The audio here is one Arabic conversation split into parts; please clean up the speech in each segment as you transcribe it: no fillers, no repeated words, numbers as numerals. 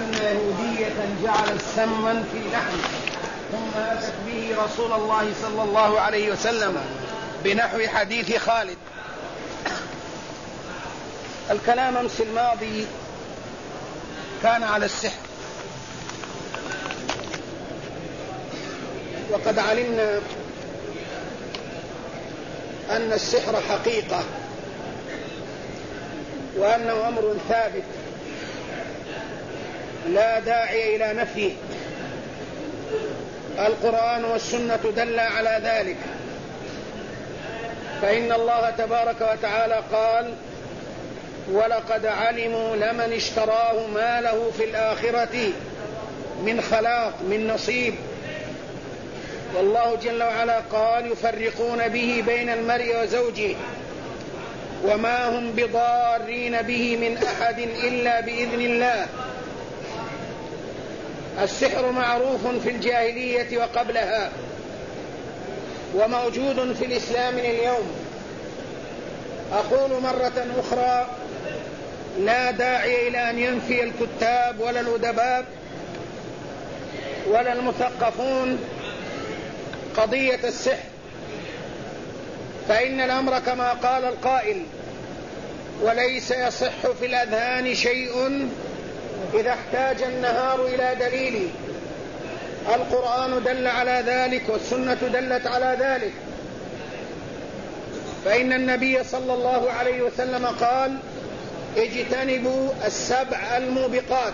أن يهودية جعلت سما في لحم ثم أتت به رسول الله صلى الله عليه وسلم بنحو حديث خالد. الكلام أمس الماضي كان على السحر، وقد علمنا أن السحر حقيقة وأنه أمر ثابت لا داعي إلى نفيه. القرآن والسنة دل على ذلك، فإن الله تبارك وتعالى قال: ولقد علموا لمن اشتراه ما له في الآخرة من خلاق من نصيب. والله جل وعلا قال: يفرقون به بين المرء وزوجه وما هم بضارين به من أحد إلا بإذن الله. السحر معروف في الجاهلية وقبلها، وموجود في الإسلام اليوم. أقول مرة أخرى: لا داعي إلى أن ينفي الكتاب ولا الأدباء ولا المثقفون قضية السحر، فإن الأمر كما قال القائل: وليس يصح في الأذهان شيء إذا احتاج النهار إلى دليل. القرآن دل على ذلك والسنة دلت على ذلك، فإن النبي صلى الله عليه وسلم قال: اجتنبوا السبع الموبقات.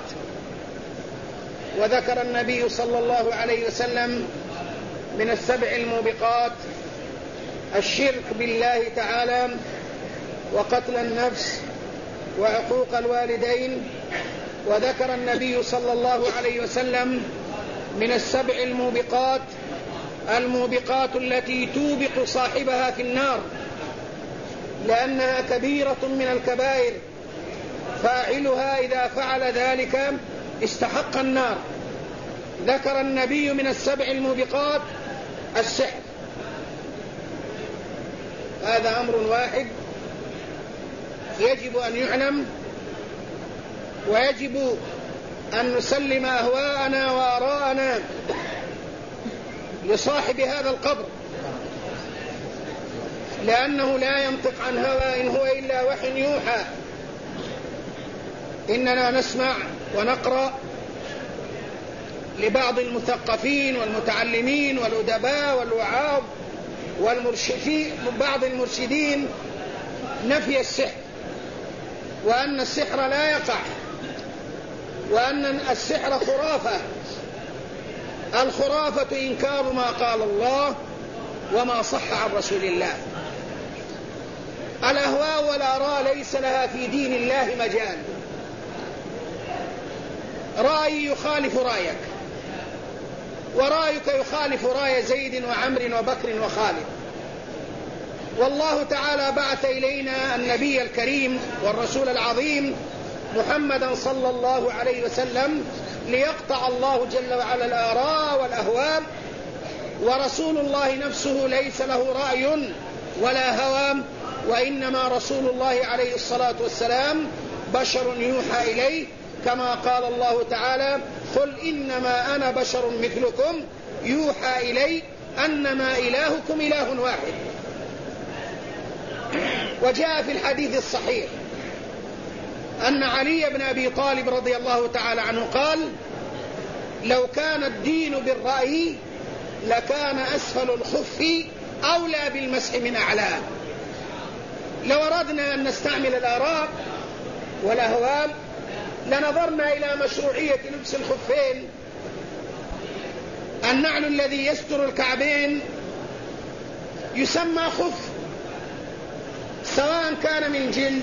وذكر النبي صلى الله عليه وسلم من السبع الموبقات الشرك بالله تعالى، وقتل النفس، وعقوق الوالدين. وذكر النبي صلى الله عليه وسلم من السبع الموبقات التي توبق صاحبها في النار، لأنها كبيرة من الكبائر، فاعلها إذا فعل ذلك استحق النار. ذكر النبي من السبع الموبقات السحر. هذا أمر واحد يجب أن يعلم، ويجب أن نسلم أهواءنا وآراءنا لصاحب هذا القبر، لأنه لا ينطق عن هوى إن هو إلا وحي يوحى. إننا نسمع ونقرأ لبعض المثقفين والمتعلمين والأدباء والوعاظ والمرشدين، بعض المرشدين، نفي السحر، وأن السحر لا يقع، وأن السحر خرافة. الخرافة إنكار ما قال الله وما صح عن رسول الله. الأهواء والآراء ليس لها في دين الله مجال. رأي يخالف رأيك، ورأيك يخالف رأي زيد وعمر وبكر وخالد. والله تعالى بعث إلينا النبي الكريم والرسول العظيم محمدا صلى الله عليه وسلم ليقطع الله جل وعلا الآراء والأهواء. ورسول الله نفسه ليس له رأي ولا هوى، وإنما رسول الله عليه الصلاة والسلام بشر يوحى إليه، كما قال الله تعالى: قل إنما أنا بشر مثلكم يوحى إلي أنما إلهكم إله واحد. وجاء في الحديث الصحيح أن علي بن أبي طالب رضي الله تعالى عنه قال: لو كان الدين بالرأي لكان أسفل الخف أولى بالمسح من أعلاه. لو أردنا أن نستعمل الآراء والأهواء لنظرنا إلى مشروعية لبس الخفين. النعل الذي يستر الكعبين يسمى خف، سواء كان من جلد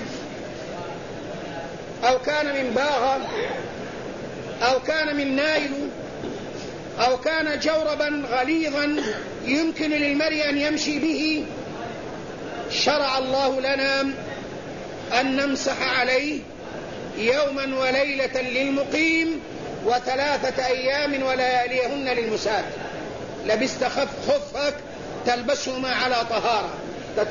أو كان من باغة أو كان من نايل أو كان جوربا غليظا يمكن للمرء أن يمشي به. شرع الله لنا أن نمسح عليه يوما وليلة للمقيم و3 أيام ولياليهن للمسافر. لبست خفك تلبسهما على طهارة،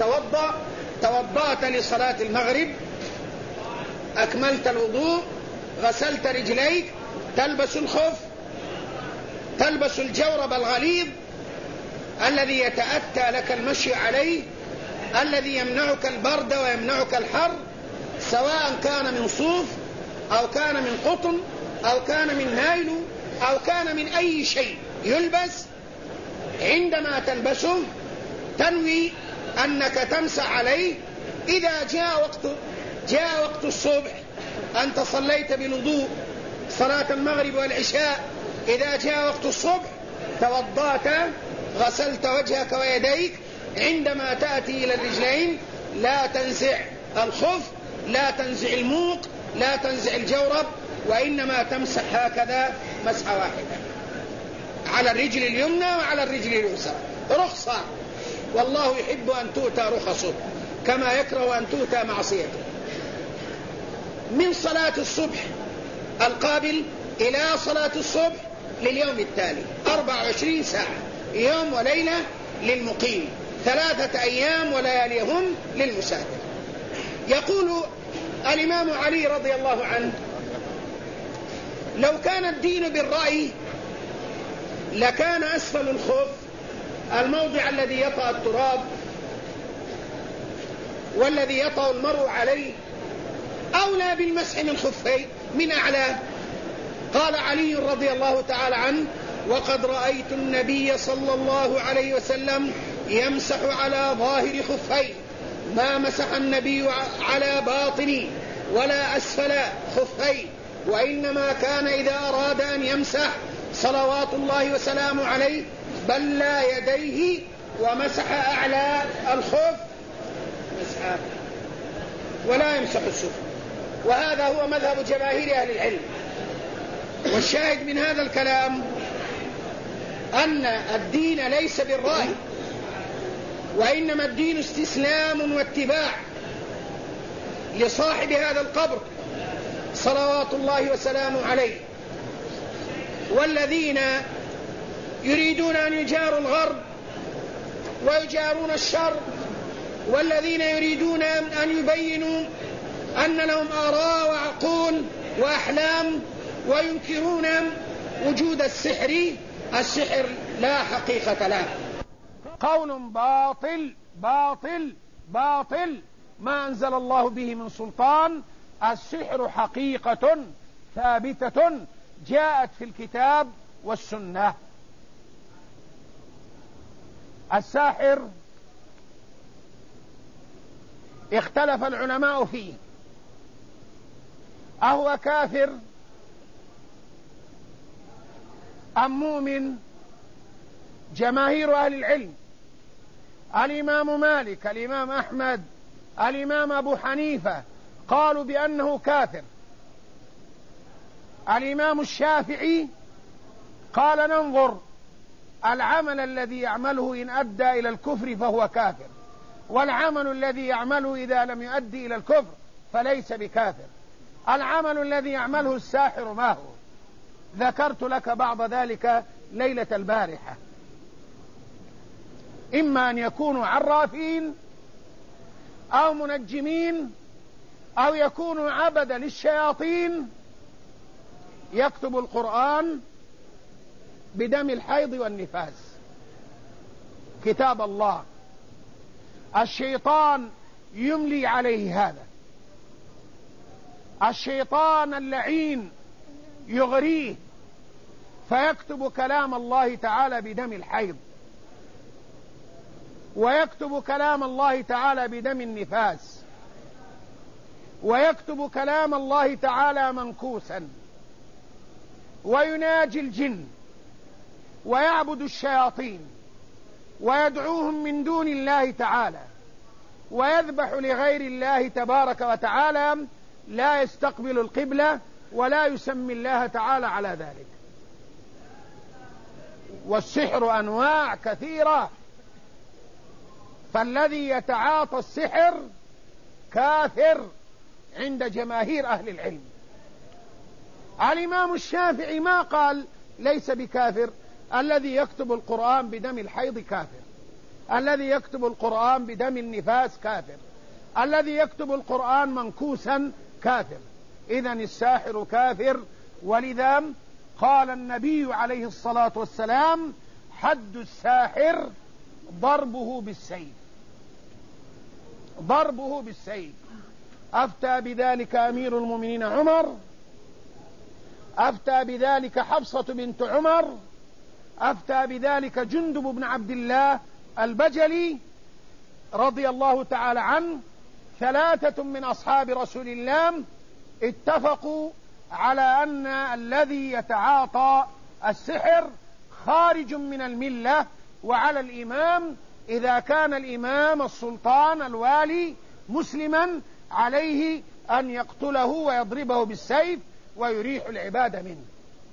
توضأت لصلاة المغرب، أكملت الوضوء، غسلت رجليك تلبس الخف، تلبس الجورب الغليظ الذي يتأتى لك المشي عليه، الذي يمنعك البرد ويمنعك الحر، سواء كان من صوف أو كان من قطن أو كان من نايلون أو كان من أي شيء يلبس. عندما تلبسه تنوي أنك تمسح عليه. إذا جاء وقت الصبح، أنت صليت بالوضوء صلاة المغرب والعشاء، إذا جاء وقت الصبح توضأت غسلت وجهك ويديك، عندما تأتي إلى الرجلين لا تنزع الخف، لا تنزع الموق، لا تنزع الجورب، وإنما تمسح هكذا مسحة واحدة على الرجل اليمنى وعلى الرجل اليسرى. رخصة، والله يحب أن تؤتى رخصه كما يكره أن تؤتى معصيته. من صلاة الصبح القابل إلى صلاة الصبح لليوم التالي 24 ساعة، يوم وليلة للمقيم، 3 أيام ولياليهم للمسافر. يقول الإمام علي رضي الله عنه: لو كان الدين بالرأي لكان أسفل الخف الموضع الذي يطأ التراب والذي يطأ المرء عليه أولى بالمسح من خفيه من أعلاه. قال علي رضي الله تعالى عنه: وقد رأيت النبي صلى الله عليه وسلم يمسح على ظاهر خفيه، ما مسح النبي على باطن ولا أسفل خفيه، وإنما كان إذا أراد أن يمسح صلوات الله وسلامه عليه بلى يديه ومسح أعلى الخف مسحا ولا يمسح السفل. وهذا هو مذهب جماهير أهل العلم. والشاهد من هذا الكلام أن الدين ليس بالرأي، وإنما الدين استسلام واتباع لصاحب هذا القبر صلوات الله وسلامه عليه. والذين يريدون أن يجاروا الغرب ويجارون الشر، والذين يريدون أن يبينوا أن لهم آراء وعقول وأحلام وينكرون وجود السحر، السحر لا حقيقة له، قول باطل باطل باطل ما أنزل الله به من سلطان. السحر حقيقة ثابتة جاءت في الكتاب والسنة. الساحر اختلف العلماء فيه، أهو كافر أم مؤمن؟ جماهير أهل العلم، الإمام مالك، الإمام أحمد، الإمام أبو حنيفة قالوا بأنه كافر. الإمام الشافعي قال ننظر العمل الذي يعمله إن أدى إلى الكفر فهو كافر، والعمل الذي يعمله إذا لم يؤدي إلى الكفر فليس بكافر. العمل الذي يعمله الساحر ما هو؟ ذكرت لك بعض ذلك ليلة البارحة. إما أن يكونوا عرافين أو منجمين أو يكونوا عبد للشياطين، يكتب القرآن بدم الحيض والنفاس، كتاب الله. الشيطان يملي عليه هذا، الشيطان اللعين يغريه فيكتب كلام الله تعالى بدم الحيض، ويكتب كلام الله تعالى بدم النفاس، ويكتب كلام الله تعالى منكوسا، ويناجي الجن ويعبد الشياطين ويدعوهم من دون الله تعالى، ويذبح لغير الله تبارك وتعالى، لا يستقبل القبلة ولا يسمي الله تعالى على ذلك. والسحر أنواع كثيرة، فالذي يتعاطى السحر كافر عند جماهير أهل العلم. الإمام الشافعي ما قال ليس بكافر، الذي يكتب القرآن بدم الحيض كافر، الذي يكتب القرآن بدم النفاس كافر، الذي يكتب القرآن منكوسا كافر. إذن الساحر كافر. ولذا قال النبي عليه الصلاة والسلام: حد الساحر ضربه بالسيف، ضربه بالسيف. أفتى بذلك أمير المؤمنين عمر، أفتى بذلك حفصة بنت عمر، أفتى بذلك جندب بن عبد الله البجلي رضي الله تعالى عنه. 3 من أصحاب رسول الله اتفقوا على أن الذي يتعاطى السحر خارج من الملة، وعلى الإمام إذا كان الإمام السلطان الوالي مسلما عليه أن يقتله ويضربه بالسيف ويريح العباد منه.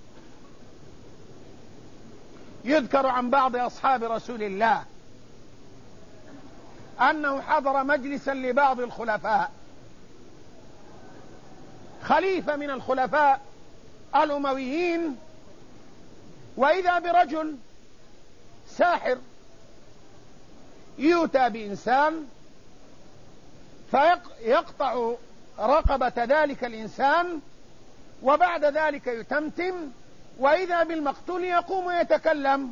يذكر عن بعض أصحاب رسول الله أنه حضر مجلسا لبعض الخلفاء، خليفة من الخلفاء الأمويين، وإذا برجل ساحر يؤتى بإنسان فيقطع رقبة ذلك الإنسان، وبعد ذلك يتمتم، وإذا بالمقتول يقوم ويتكلم.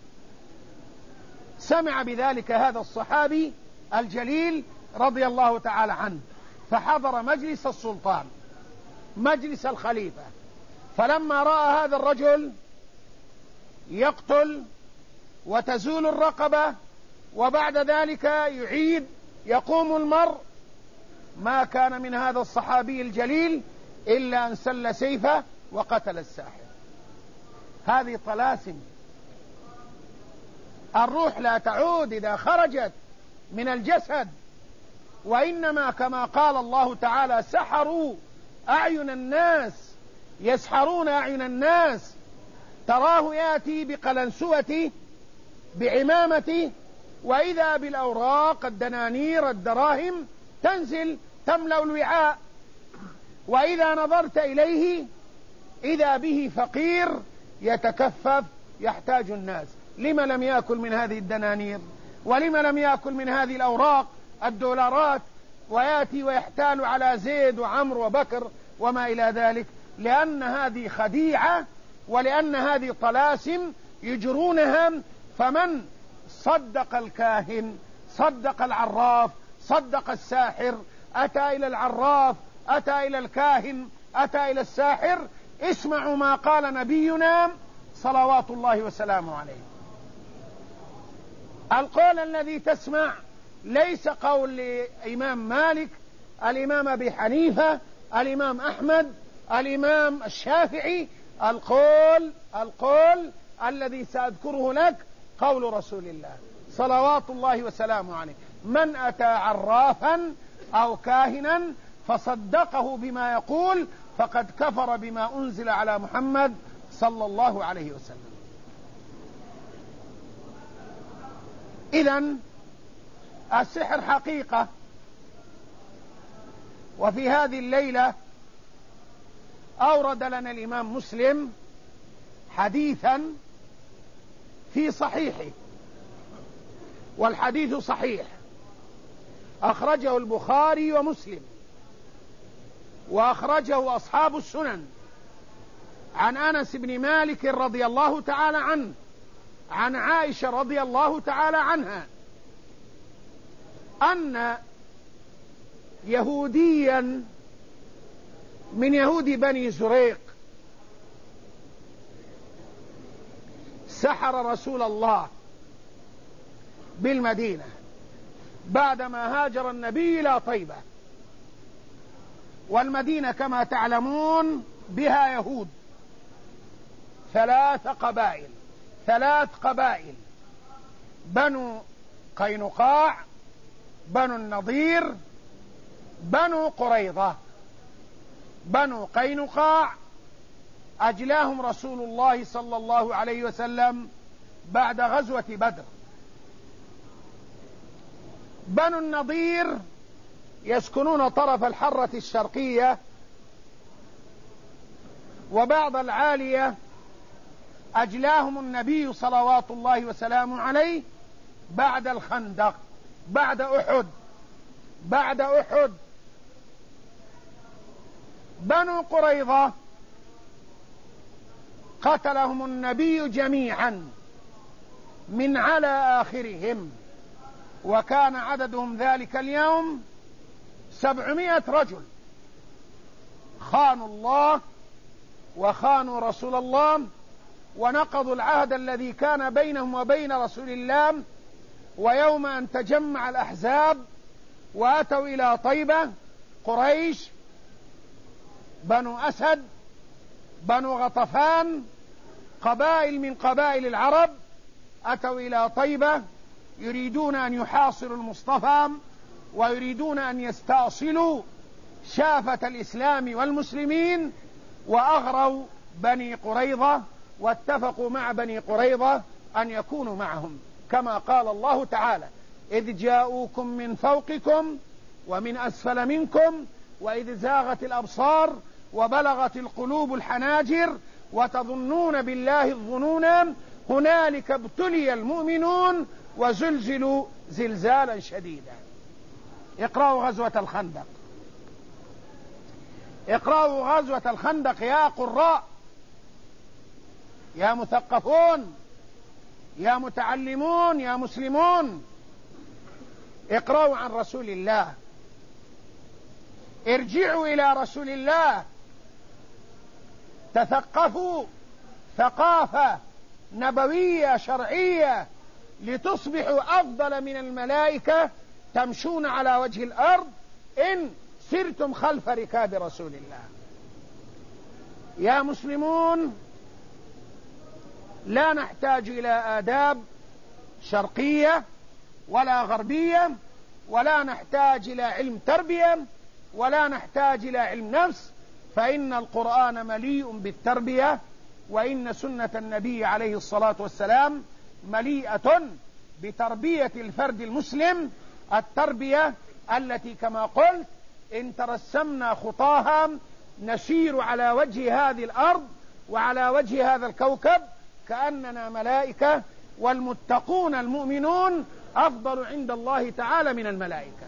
سمع بذلك هذا الصحابي الجليل رضي الله تعالى عنه، فحضر مجلس السلطان، مجلس الخليفة، فلما رأى هذا الرجل يقتل وتزول الرقبة وبعد ذلك يعيد يقوم المرء، ما كان من هذا الصحابي الجليل إلا أن سل سيفه وقتل الساحر. هذه طلاسم. الروح لا تعود إذا خرجت من الجسد، وإنما كما قال الله تعالى: سحروا أعين الناس، يسحرون أعين الناس. تراه يأتي بقلنسوته بعمامته، وإذا بالأوراق الدنانير الدراهم تنزل تملأ الوعاء، وإذا نظرت إليه إذا به فقير يتكفف يحتاج الناس. لما لم يأكل من هذه الدنانير؟ ولما لم يأكل من هذه الأوراق الدولارات؟ ويأتي ويحتال على زيد وعمر وبكر وما إلى ذلك، لأن هذه خديعة، ولأن هذه طلاسم يجرونها. فمن صدق الكاهن صدق العراف، صدق الساحر، أتى إلى العراف، أتى إلى الكاهن، أتى إلى الساحر. اسمعوا ما قال نبينا صلوات الله وسلامه عليه. القول الذي تسمع ليس قول الإمام مالك، الإمام أبي حنيفة، الإمام أحمد، الإمام الشافعي. القول الذي سأذكره لك قول رسول الله صلوات الله وسلامه عليه: من أتى عرافا أو كاهنا فصدقه بما يقول فقد كفر بما أنزل على محمد صلى الله عليه وسلم. إذن السحر حقيقة. وفي هذه الليلة أورد لنا الإمام مسلم حديثا في صحيحه، والحديث صحيح، أخرجه البخاري ومسلم، وأخرجه أصحاب السنن، عن أنس بن مالك رضي الله تعالى عنه، عن عائشة رضي الله تعالى عنها، أن يهوديا من يهود بني زريق سحر رسول الله بالمدينة بعدما هاجر النبي إلى طيبة. والمدينة كما تعلمون بها يهود، 3 قبائل: بنو قينقاع، بنو النضير، بنو قريظة. بنو قينقاع أجلاهم رسول الله صلى الله عليه وسلم بعد غزوة بدر. بنو النضير يسكنون طرف الحرة الشرقية وبعض العالية. أجلاهم النبي صلوات الله وسلامه عليه بعد الخندق، بعد أحد. بنو قريظة قتلهم النبي جميعا من على آخرهم، وكان عددهم ذلك اليوم 700 رجل، خانوا الله وخانوا رسول الله ونقضوا العهد الذي كان بينهم وبين رسول الله. ويوم أن تجمع الأحزاب وأتوا إلى طيبة، قريش، بنو أسد، بنو غطفان، قبائل من قبائل العرب، أتوا إلى طيبة يريدون أن يحاصروا المصطفى ويريدون أن يستأصلوا شافة الإسلام والمسلمين، وأغروا بني قريظة واتفقوا مع بني قريظة أن يكونوا معهم، كما قال الله تعالى: إذ جاءوكم من فوقكم ومن أسفل منكم وإذ زاغت الأبصار وبلغت القلوب الحناجر وتظنون بالله الظنون هنالك ابتلي المؤمنون وزلزلوا زلزالا شديدا. اقرأوا غزوة الخندق، اقرأوا غزوة الخندق يا قراء، يا مثقفون، يا متعلمون، يا مسلمون، اقرأوا عن رسول الله، ارجعوا إلى رسول الله، تثقفوا ثقافة نبوية شرعية لتصبحوا أفضل من الملائكة تمشون على وجه الأرض إن سرتم خلف ركاب رسول الله. يا مسلمون، لا نحتاج إلى آداب شرقية ولا غربية، ولا نحتاج إلى علم تربية، ولا نحتاج إلى علم نفس، فإن القرآن مليء بالتربية، وإن سنة النبي عليه الصلاة والسلام مليئة بتربية الفرد المسلم، التربية التي كما قلت إن ترسمنا خطاها نسير على وجه هذه الأرض وعلى وجه هذا الكوكب كأننا ملائكة، والمتقون المؤمنون أفضل عند الله تعالى من الملائكة،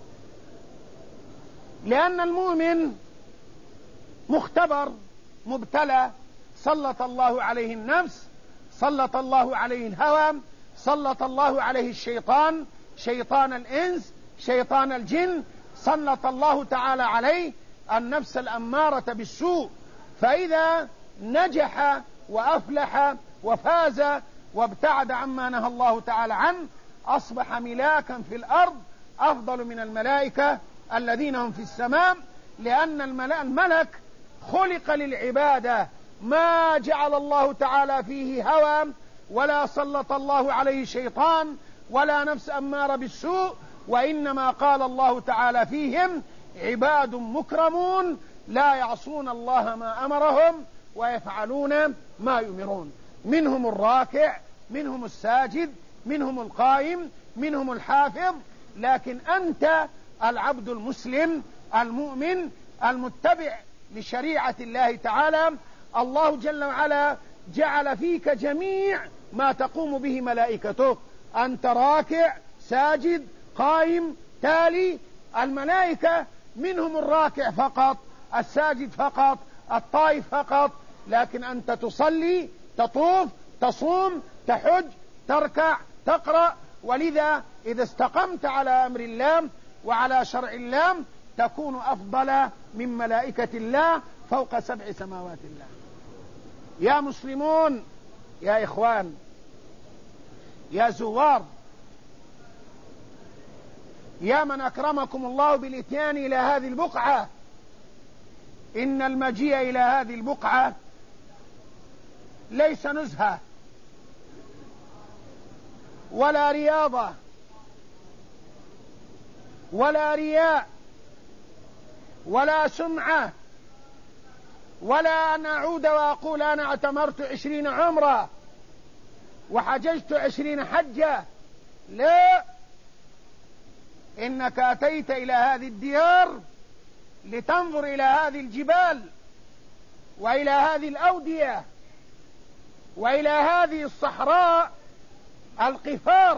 لأن المؤمن مختبر مبتلى، سلط الله عليه النفس، سلط الله عليه الهوى، سلط الله عليه الشيطان، شيطان الإنس، شيطان الجن، سلط الله تعالى عليه النفس الأمارة بالسوء، فإذا نجح وأفلح وفاز وابتعد عما نهى الله تعالى عنه أصبح ملاكا في الأرض أفضل من الملائكة الذين هم في السماء، لأن الملك خلق للعبادة، ما جعل الله تعالى فيه هوى ولا سلط الله عليه شيطان ولا نفس أمارة بالسوء، وإنما قال الله تعالى فيهم عباد مكرمون لا يعصون الله ما أمرهم ويفعلون ما يؤمرون، منهم الراكع، منهم الساجد، منهم القائم، منهم الحافظ، لكن أنت العبد المسلم المؤمن المتبع لشريعة الله تعالى، الله جل وعلا جعل فيك جميع ما تقوم به ملائكته، أنت راكع ساجد قائم تالي. الملائكة منهم الراكع فقط، الساجد فقط، الطائف فقط، لكن أنت تصلي، تطوف، تصوم، تحج، تركع، تقرأ، ولذا إذا استقمت على أمر الله وعلى شرع الله تكون أفضل من ملائكة الله فوق 7 سماوات الله. يا مسلمون، يا إخوان، يا زوار، يا من أكرمكم الله بالإتيان إلى هذه البقعة، إن المجيء إلى هذه البقعة ليس نزهة ولا رياضة ولا رياء ولا سمعة ولا أن أعود وأقول أنا اعتمرت 20 عمرة وحججت 20 حجة، لا، إنك أتيت إلى هذه الديار لتنظر إلى هذه الجبال وإلى هذه الأودية وإلى هذه الصحراء القفار،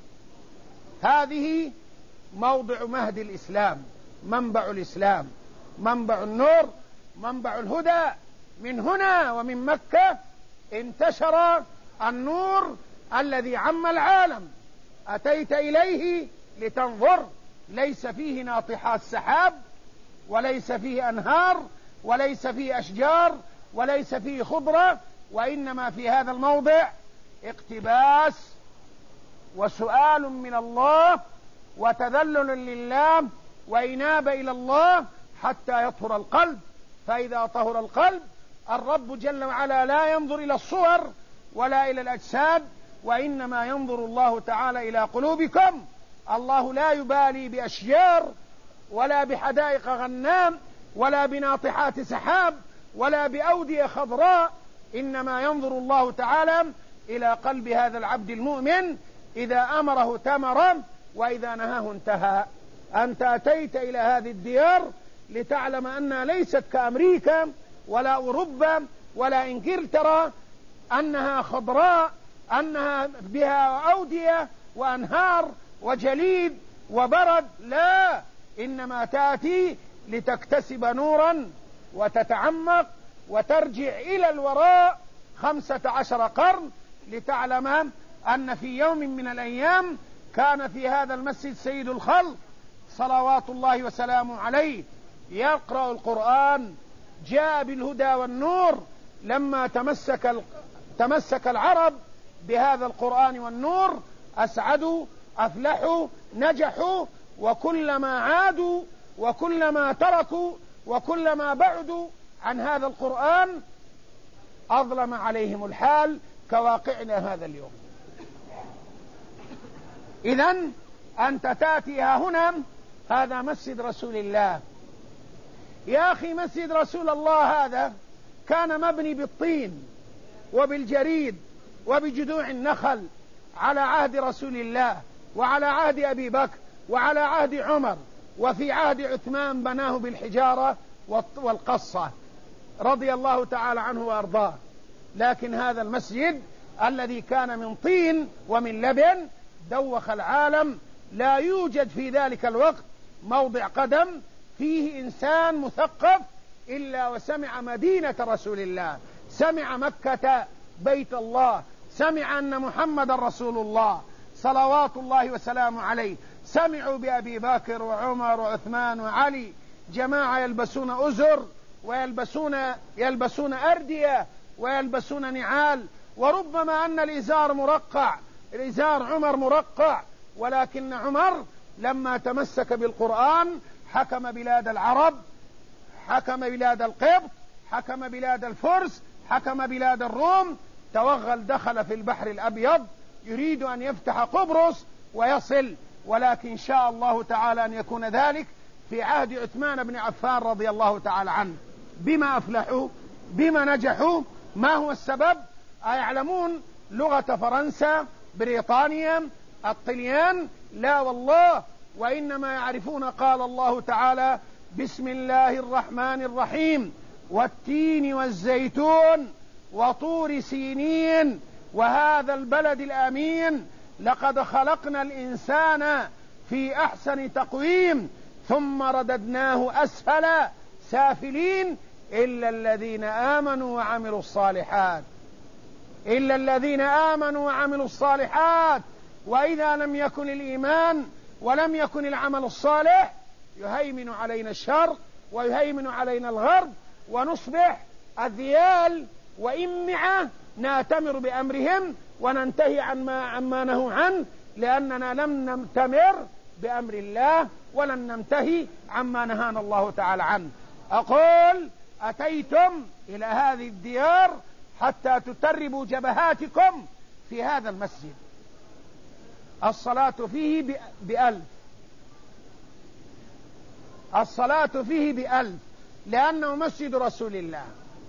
هذه موضع مهد الإسلام، منبع الإسلام، منبع النور، منبع الهدى. من هنا ومن مكة انتشر النور الذي عم العالم. أتيت إليه لتنظر، ليس فيه ناطحات سحاب، وليس فيه أنهار، وليس فيه أشجار، وليس فيه خضرة، وإنما في هذا الموضع اقتباس وسؤال من الله وتذلل لله وإنابة إلى الله حتى يطهر القلب. فإذا طهر القلب الرب جل وعلا لا ينظر إلى الصور ولا إلى الأجساد، وإنما ينظر الله تعالى إلى قلوبكم. الله لا يبالي بأشجار ولا بحدائق غنام ولا بناطحات سحاب ولا بأودية خضراء، إنما ينظر الله تعالى إلى قلب هذا العبد المؤمن. إذا أمره تمر وإذا نهاه انتهى. أنت أتيت إلى هذه الديار لتعلم أنها ليست كأمريكا ولا أوروبا ولا إنجلترا، أنها خضراء، أنها بها أودية وأنهار وجليد وبرد. لا، إنما تأتي لتكتسب نورا وتتعمق وترجع إلى الوراء 15 قرن لتعلم أن في يوم من الأيام كان في هذا المسجد سيد الخلق صلوات الله وسلامه عليه يقرأ القرآن، جاء بالهدى والنور. لما تمسك العرب بهذا القرآن والنور أسعدوا، أفلحوا، نجحوا. وكلما عادوا وكلما تركوا وكلما بعدوا عن هذا القرآن أظلم عليهم الحال كواقعنا هذا اليوم. إذن أنت تأتي هنا، هذا مسجد رسول الله. يا أخي مسجد رسول الله هذا كان مبني بالطين وبالجريد وبجذوع النخل على عهد رسول الله وعلى عهد أبي بكر وعلى عهد عمر، وفي عهد عثمان بناه بالحجارة والقصة رضي الله تعالى عنه وأرضاه. لكن هذا المسجد الذي كان من طين ومن لبن دوخ العالم. لا يوجد في ذلك الوقت موضع قدم فيه إنسان مثقف إلا وسمع مدينة رسول الله، سمع مكة بيت الله، سمع أن محمد رسول الله صلوات الله وسلامه عليه. سمعوا بأبي بكر وعمر وعثمان وعلي، جماعة يلبسون أزر ويلبسون أردية ويلبسون نعال، وربما أن الإزار مرقع، الإزار عمر مرقع. ولكن عمر لما تمسك بالقرآن حكم بلاد العرب، حكم بلاد القبط، حكم بلاد الفرس، حكم بلاد الروم. توغل دخل في البحر الأبيض يريد أن يفتح قبرص ويصل، ولكن شاء الله تعالى أن يكون ذلك في عهد عثمان بن عفان رضي الله تعالى عنه. بما أفلحوا؟ بما نجحوا؟ ما هو السبب؟ أيعلمون لغة فرنسا، بريطانيا، الطليان؟ لا والله، وإنما يعرفون قال الله تعالى بسم الله الرحمن الرحيم والتين والزيتون وطور سينين وهذا البلد الأمين لقد خلقنا الإنسان في أحسن تقويم ثم رددناه أسفل سافلين إلا الذين آمنوا وعملوا الصالحات، إلا الذين آمنوا وعملوا الصالحات. وإذا لم يكن الإيمان ولم يكن العمل الصالح يهيمن علينا الشرق ويهيمن علينا الغرب، ونصبح أذيال وإمعة ناتمر بأمرهم وننتهي عما نهوا عنه، لأننا لم نمتمر بأمر الله ولن ننتهي عما نهانا الله تعالى عنه. أقول أتيتم إلى هذه الديار حتى تتربوا جبهاتكم في هذا المسجد. الصلاة فيه ب1000، الصلاة فيه ب1000 لأنه مسجد رسول الله.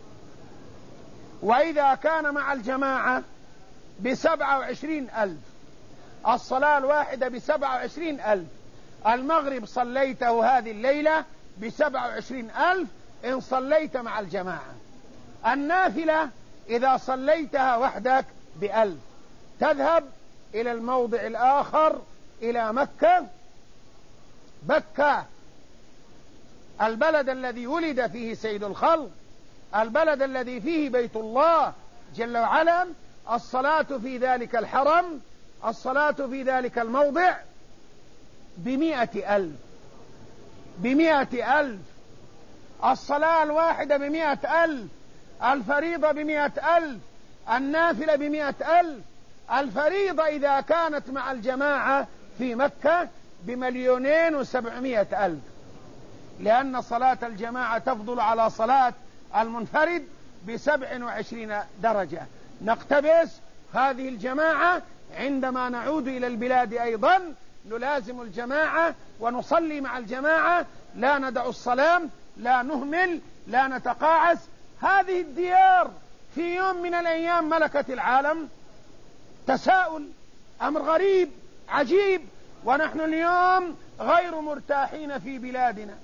وإذا كان مع الجماعة ب27,000، الصلاة الواحدة ب27,000. المغرب صليته هذه الليلة ب27,000 إن صليت مع الجماعة. النافلة إذا صليتها وحدك ب1000. تذهب إلى الموضع الآخر إلى مكة، بكة البلد الذي ولد فيه سيد الخلق، البلد الذي فيه بيت الله جل وعلا، الصلاة في ذلك الحرم، الصلاة في ذلك الموضع ب100,000، ب100,000، الصلاة الواحدة ب100,000، الفريضة ب100,000، النافلة ب100,000، الفريضة إذا كانت مع الجماعة في مكة ب2,700,000، لأن صلاة الجماعة تفضل على صلاة المنفرد ب27 درجة. نقتبس هذه الجماعة عندما نعود إلى البلاد أيضا نلازم الجماعة ونصلي مع الجماعة، لا ندع الصلاة، لا نهمل، لا نتقاعس. هذه الديار في يوم من الأيام ملكت العالم. تساؤل، أمر غريب عجيب، ونحن اليوم غير مرتاحين في بلادنا،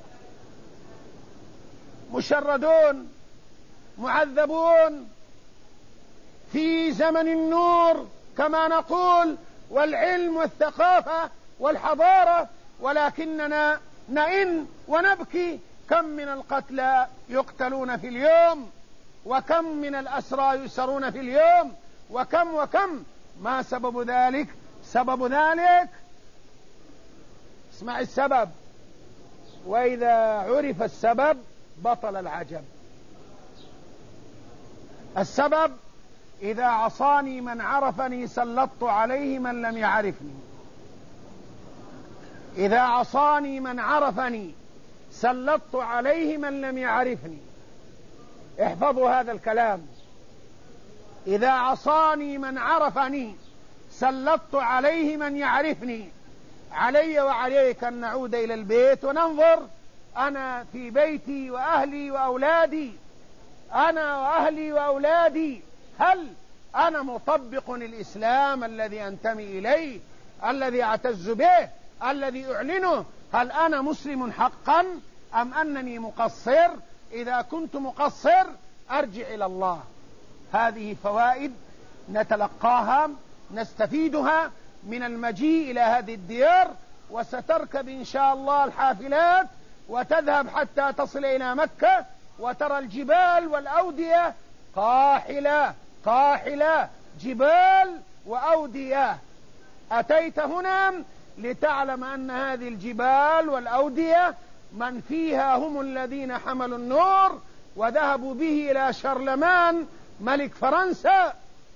مشردون، معذبون في زمن النور كما نقول، والعلم والثقافة والحضارة، ولكننا نئن ونبكي. كم من القتلى يقتلون في اليوم، وكم من الأسرى يسرون في اليوم، وكم. ما سبب ذلك؟ سبب ذلك، اسمع السبب، وإذا عرف السبب بطل العجب. السبب: إذا عصاني من عرفني سلطت عليه من لم يعرفني. إذا عصاني من عرفني سلطت عليه من لم يعرفني. احفظوا هذا الكلام: إذا عصاني من عرفني سلطت عليه من يعرفني. علي وعليك أن نعود إلى البيت وننظر، أنا في بيتي وأهلي وأولادي، أنا وأهلي وأولادي، هل أنا مطبق الإسلام الذي أنتمي إليه، الذي أعتز به، الذي أعلنه؟ هل أنا مسلم حقا أم أنني مقصر؟ إذا كنت مقصر أرجع إلى الله. هذه فوائد نتلقاها نستفيدها من المجيء إلى هذه الديار، وستركب إن شاء الله الحافلات وتذهب حتى تصل إلى مكة، وترى الجبال والأودية قاحلة قاحلة، جبال وأودية. أتيت هنا لتعلم أن هذه الجبال والأودية من فيها هم الذين حملوا النور وذهبوا به إلى شارلمان ملك فرنسا،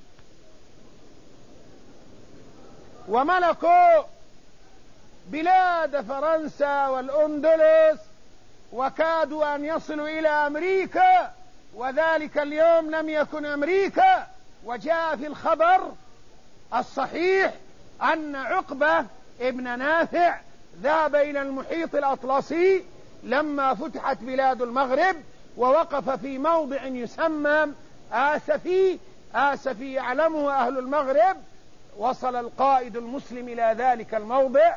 وملكوا بلاد فرنسا والأندلس، وكادوا أن يصلوا إلى أمريكا، وذلك اليوم لم يكن أمريكا. وجاء في الخبر الصحيح أن عقبة ابن نافع ذهب إلى المحيط الأطلسي لما فتحت بلاد المغرب، ووقف في موضع يسمى آسفي. آسفي يعلمه أهل المغرب. وصل القائد المسلم إلى ذلك الموضع،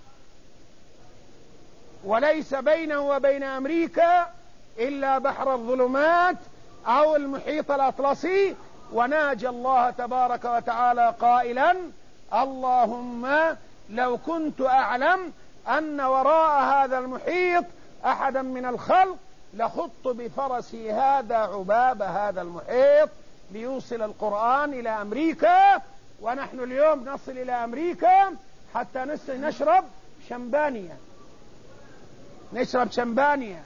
وليس بينه وبين أمريكا إلا بحر الظلمات أو المحيط الأطلسي، وناجى الله تبارك وتعالى قائلا: اللهم لو كنت أعلم أن وراء هذا المحيط أحدا من الخلق لخضت بفرسي هذا عباب هذا المحيط ليوصل القرآن إلى أمريكا. ونحن اليوم نصل إلى أمريكا حتى نشرب شمبانيا، نشرب شمبانيا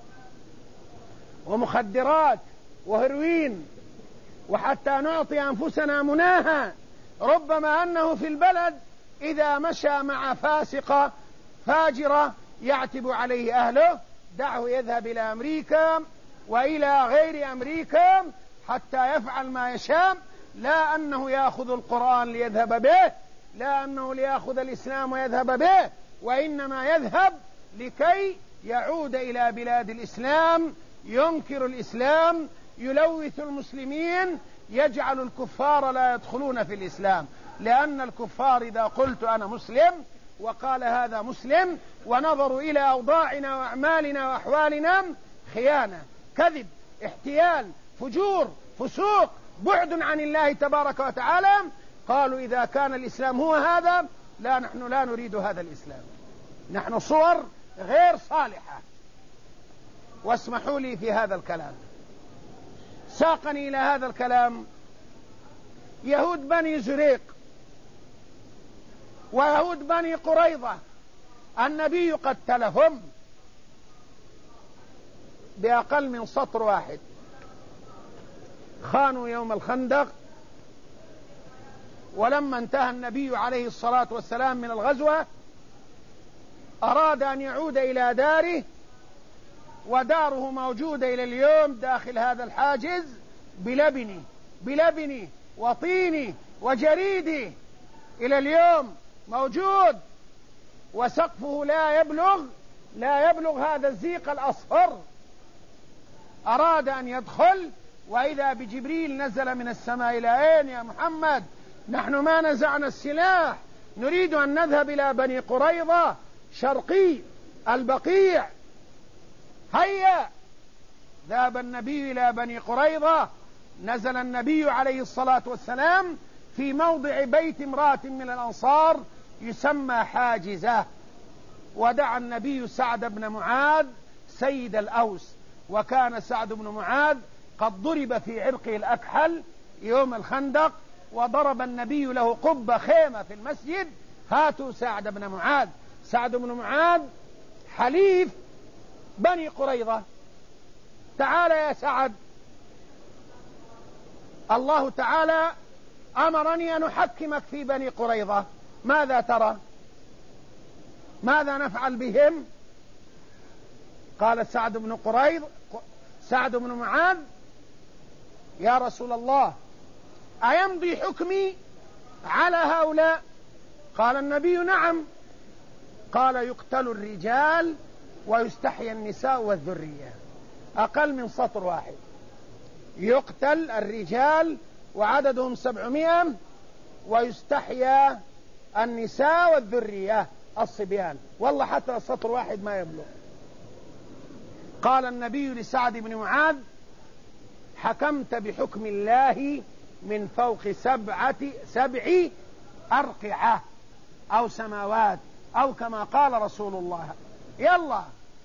ومخدرات وهروين، وحتى نعطي أنفسنا مناهة. ربما أنه في البلد إذا مشى مع فاسقة فاجرة يعتب عليه أهله، دعه يذهب إلى أمريكا وإلى غير أمريكا حتى يفعل ما يشاء، لا أنه يأخذ القرآن ليذهب به، لا أنه ليأخذ الإسلام ويذهب به، وإنما يذهب لكي يعود إلى بلاد الإسلام، ينكر الإسلام، يلوث المسلمين، يجعل الكفار لا يدخلون في الإسلام. لأن الكفار إذا قلت أنا مسلم وقال هذا مسلم ونظروا إلى أوضاعنا وأعمالنا وأحوالنا، خيانة، كذب، احتيال، فجور، فسوق، بعد عن الله تبارك وتعالى، قالوا إذا كان الإسلام هو هذا، لا، نحن لا نريد هذا الإسلام، نحن صور غير صالحة، واسمحوا لي في هذا الكلام. ساقني إلى هذا الكلام يهود بني زريق ويهود بني قريظة، النبي قتلهم بأقل من سطر واحد. خانوا يوم الخندق، ولما انتهى النبي عليه الصلاة والسلام من الغزوة أراد أن يعود إلى داره، وداره موجودة إلى اليوم داخل هذا الحاجز بلبنه وطينه وجريده، إلى اليوم موجود، وسقفه لا يبلغ هذا الزيق الأصفر. أراد أن يدخل، وإذا بجبريل نزل من السماء: إلى أين يا محمد؟ نحن ما نزعنا السلاح، نريد أن نذهب إلى بني قريظة شرقي البقيع. هيا. ذهب النبي إلى بني قريظة، نزل النبي عليه الصلاة والسلام في موضع بيت امرأة من الأنصار يسمى حاجزة، ودعا النبي سعد بن معاذ سيد الأوس، وكان سعد بن معاذ قد ضرب في عرقه الأكحل يوم الخندق، وضرب النبي له قبة خيمة في المسجد: هاتوا سعد بن معاذ. سعد بن معاذ حليف بني قريظة. تعال يا سعد، الله تعالى أمرني أن أحكمك في بني قريظة، ماذا ترى؟ ماذا نفعل بهم؟ قال سعد بن معاذ: يا رسول الله، أيمضي حكمي على هؤلاء؟ قال النبي: نعم. قال: يقتل الرجال ويستحيى النساء والذرية. أقل من سطر واحد: يقتل الرجال وعددهم 700، ويستحيى النساء والذرية الصبيان. والله حتى سطر واحد ما يبلغ. قال النبي لسعد بن معاذ: حكمت بحكم الله من فوق 7 أرقعة أو سماوات، أو كما قال رسول الله. يلا،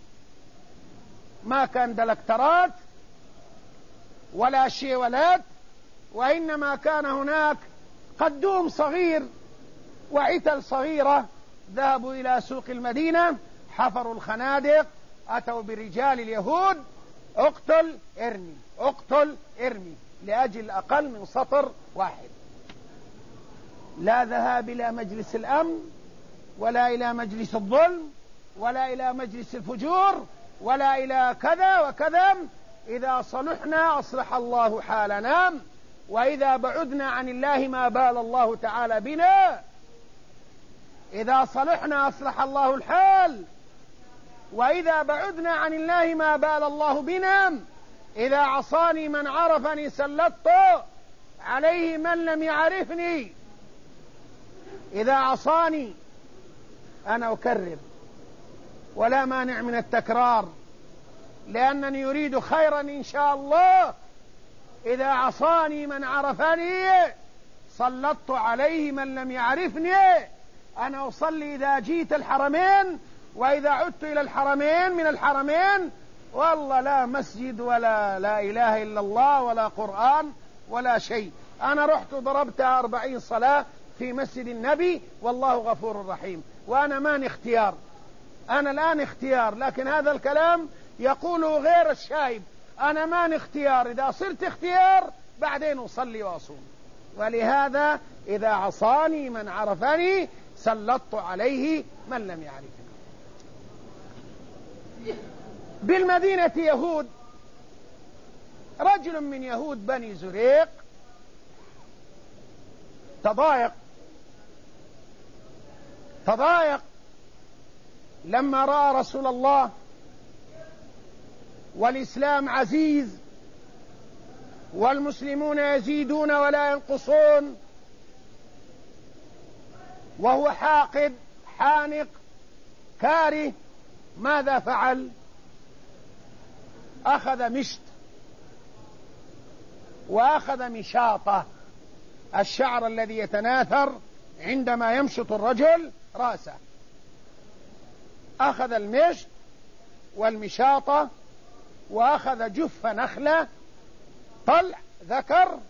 ما كان دلكترات ولا شيولات، وإنما كان هناك قدوم صغير وعتل صغيرة. ذهبوا إلى سوق المدينة، حفروا الخنادق، أتوا برجال اليهود: اقتل ارمي، اقتل ارمي، لأجل أقل من سطر واحد. لا ذهاب إلى مجلس الأمن، ولا إلى مجلس الظلم، ولا إلى مجلس الفجور، ولا إلى كذا وكذا. إذا صلحنا أصلح الله حالنا، وإذا بعدنا عن الله ما بال الله تعالى بنا. إذا صلحنا أصلح الله الحال، وإذا بعدنا عن الله ما بال الله بنا. إذا عصاني من عرفني سلطت عليه من لم يعرفني. إذا عصاني، أنا أكرر ولا مانع من التكرار لأنني يريد خيرا إن شاء الله. إذا عصاني من عرفني سلطت عليه من لم يعرفني. أنا أصلي إذا جيت الحرمين، وإذا عدت إلى الحرمين من الحرمين والله لا مسجد ولا لا إله إلا الله ولا قرآن ولا شيء. أنا رحت ضربت 40 صلاة في مسجد النبي، والله غفور رحيم. وأنا ماني اختيار، أنا الآن اختيار، لكن هذا الكلام يقوله غير الشايب. أنا ماني اختيار، إذا صرت اختيار بعدين أصلي وأصوم. ولهذا إذا عصاني من عرفني سلطت عليه من لم يعرفني. بالمدينة يهود، رجل من يهود بني زريق تضايق لما رأى رسول الله والإسلام عزيز والمسلمون يزيدون ولا ينقصون، وهو حاقد حانق كاره. ماذا فعل؟ أخذ مشط وأخذ مشاطة، الشعر الذي يتناثر عندما يمشط الرجل رأسه. أخذ المشط والمشاطة وأخذ جف نخلة، طلع ذكر،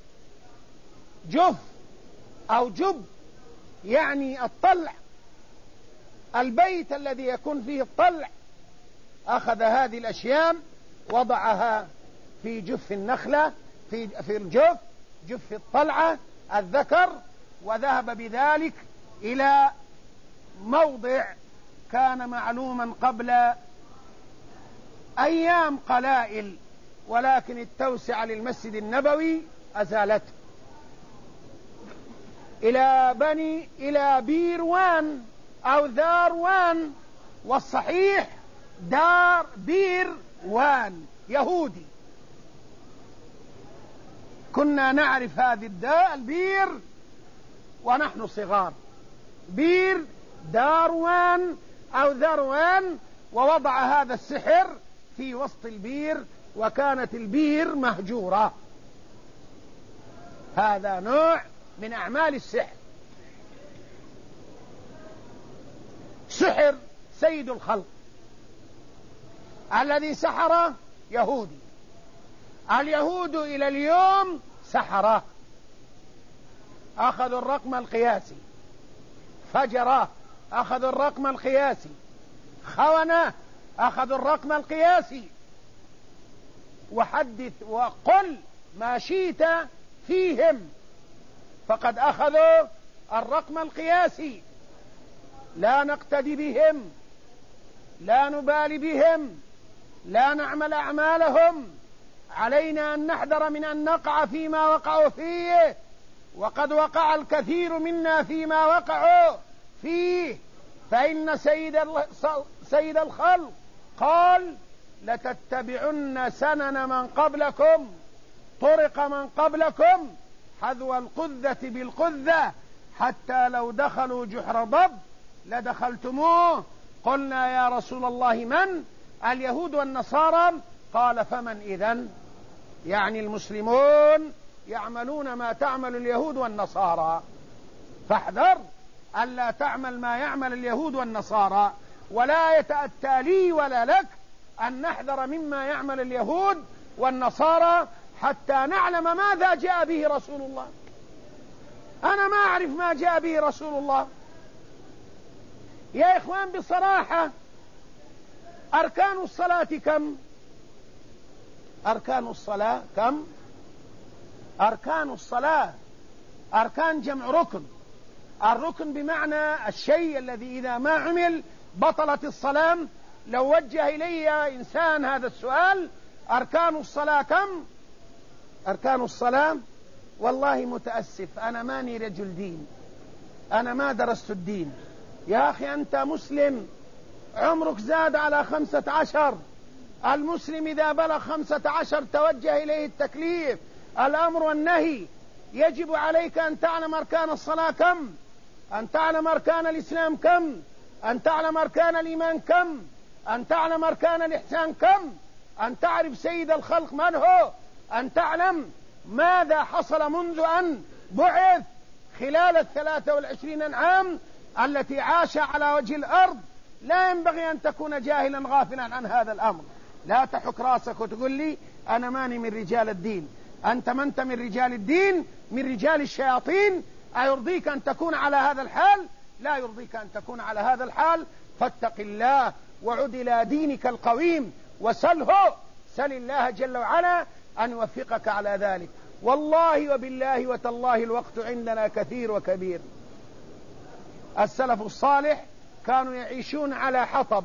جف أو جب يعني الطلع، البيت الذي يكون فيه الطلع، أخذ هذه الأشياء وضعها في جف النخلة، في الجف، جف الطلعة الذكر، وذهب بذلك إلى موضع كان معلوما قبل أيام قلائل، ولكن التوسعة للمسجد النبوي أزالته، إلى بيروان أو ذاروان، والصحيح دار بيروان يهودي. كنا نعرف هذه البير ونحن صغار، بير داروان أو ذروان، ووضع هذا السحر في وسط البير، وكانت البير مهجورة. هذا نوع من أعمال السحر. سحر سيد الخلق الذي سحر يهودي، اليهود إلى اليوم سحره، أخذوا الرقم القياسي، فجره أخذوا الرقم القياسي، خونة أخذوا الرقم القياسي، وحدث وقل ما شئت فيهم، فقد أخذوا الرقم القياسي. لا نقتدي بهم، لا نبالي بهم، لا نعمل أعمالهم، علينا أن نحذر من أن نقع فيما وقعوا فيه، وقد وقع الكثير منا فيما وقعوا فيه، فإن سيد الخلق قال: لتتبعن سنن من قبلكم، طرق من قبلكم، حذو القذة بالقذة، حتى لو دخلوا جحر ضب لدخلتموه. قلنا: يا رسول الله من؟ اليهود والنصارى. قال: فمن إذن؟ يعني المسلمون يعملون ما تعمل اليهود والنصارى، فاحذر ألا تعمل ما يعمل اليهود والنصارى، ولا يتأتى لي ولا لك أن نحذر مما يعمل اليهود والنصارى حتى نعلم ماذا جاء به رسول الله. أنا ما أعرف ما جاء به رسول الله يا إخوان. بصراحة، أركان الصلاة كم؟ أركان الصلاة كم؟ أركان الصلاة، أركان جمع ركن. الركن بمعنى الشيء الذي إذا ما عمل بطلت الصلاة. لو وجه إلي إنسان هذا السؤال: أركان الصلاة كم؟ أركان الصلاة، والله متأسف، أنا ماني رجل دين، أنا ما درست الدين. يا أخي أنت مسلم، عمرك زاد على 15، المسلم إذا بلغ 15 توجه إليه التكليف، الأمر والنهي. يجب عليك أن تعلم أركان الصلاة كم، أن تعلم أركان الإسلام كم، أن تعلم أركان الإيمان كم، أن تعلم أركان الإحسان كم، أن تعرف سيد الخلق من هو، أن تعلم ماذا حصل منذ أن بعث خلال 23 عام التي عاش على وجه الأرض. لا ينبغي أن تكون جاهلا غافلا عن هذا الأمر. لا تحك راسك وتقول لي أنا ماني من رجال الدين. أنت ما أنت من رجال الدين، من رجال الشياطين. أيرضيك أن تكون على هذا الحال؟ لا يرضيك أن تكون على هذا الحال. فاتق الله وعد إلى دينك القويم وسله، سل الله جل وعلا أن يوفقك على ذلك. والله وبالله وتالله الوقت عندنا كثير وكبير. السلف الصالح كانوا يعيشون على حطب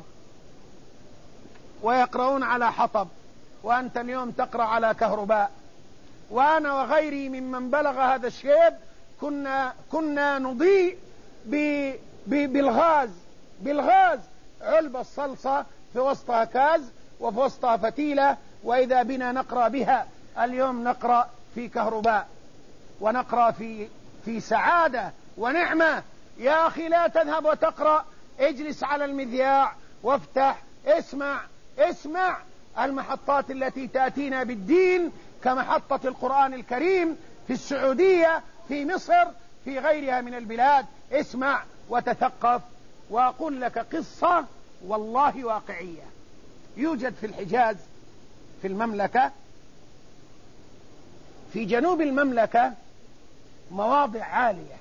ويقرؤون على حطب، وأنت اليوم تقرأ على كهرباء. وأنا وغيري ممن بلغ هذا الشيب كنا نضيء بالغاز، علبة الصلصة في وسطها كاز وفي وسطها فتيلة، وإذا بنا نقرأ بها. اليوم نقرأ في كهرباء، ونقرأ في سعادة ونعمة. يا أخي لا تذهب وتقرأ، اجلس على المذياع وافتح، اسمع المحطات التي تأتينا بالدين، كمحطة القرآن الكريم في السعودية، في مصر، في غيرها من البلاد. اسمع وتثقف. وأقول لك قصة والله واقعية. يوجد في الحجاز في المملكة، في جنوب المملكة مواضع عالية